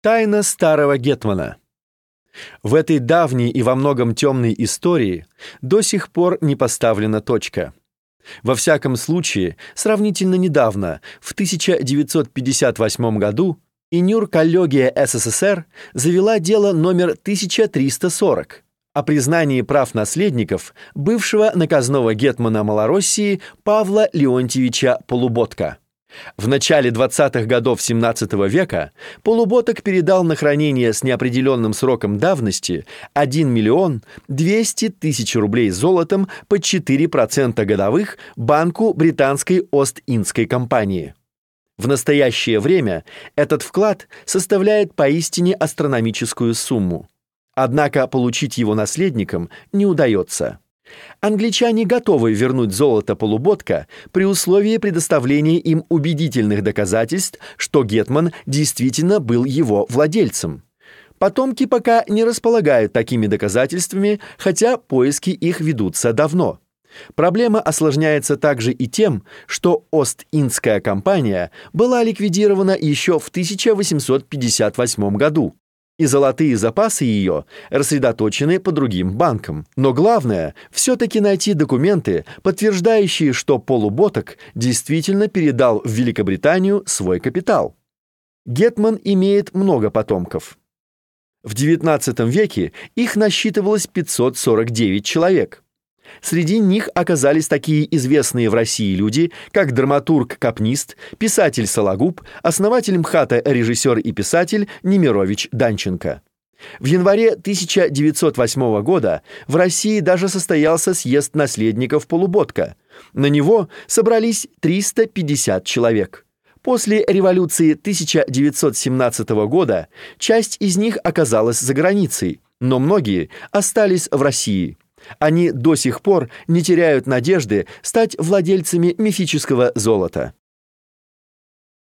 Тайна старого гетмана. В этой давней и во многом темной истории до сих пор не поставлена точка. Во всяком случае, сравнительно недавно, в 1958 году, Инюр-коллегия СССР завела дело номер 1340 о признании прав наследников бывшего наказного гетмана Малороссии Павла Леонтьевича Полуботка. В начале 20-х годов XVII века Полуботок передал на хранение с неопределенным сроком давности 1 миллион 200 тысяч рублей золотом под 4% годовых банку британской Ост-Индской компании. В настоящее время этот вклад составляет поистине астрономическую сумму. Однако получить его наследникам не удается. Англичане готовы вернуть золото Полуботка при условии предоставления им убедительных доказательств, что гетман действительно был его владельцем. Потомки пока не располагают такими доказательствами, хотя поиски их ведутся давно. Проблема осложняется также и тем, что Ост-Индская компания была ликвидирована еще в 1858 году. И золотые запасы ее рассредоточены по другим банкам. Но главное, все-таки найти документы, подтверждающие, что Полуботок действительно передал в Великобританию свой капитал. Гетман имеет много потомков. В XIX веке их насчитывалось 549 человек. Среди них оказались такие известные в России люди, как драматург-капнист, писатель Сологуб, основатель МХАТа режиссер и писатель Немирович Данченко. В январе 1908 года в России даже состоялся съезд наследников Полуботка. На него собрались 350 человек. После революции 1917 года часть из них оказалась за границей, но многие остались в России. Они до сих пор не теряют надежды стать владельцами мифического золота.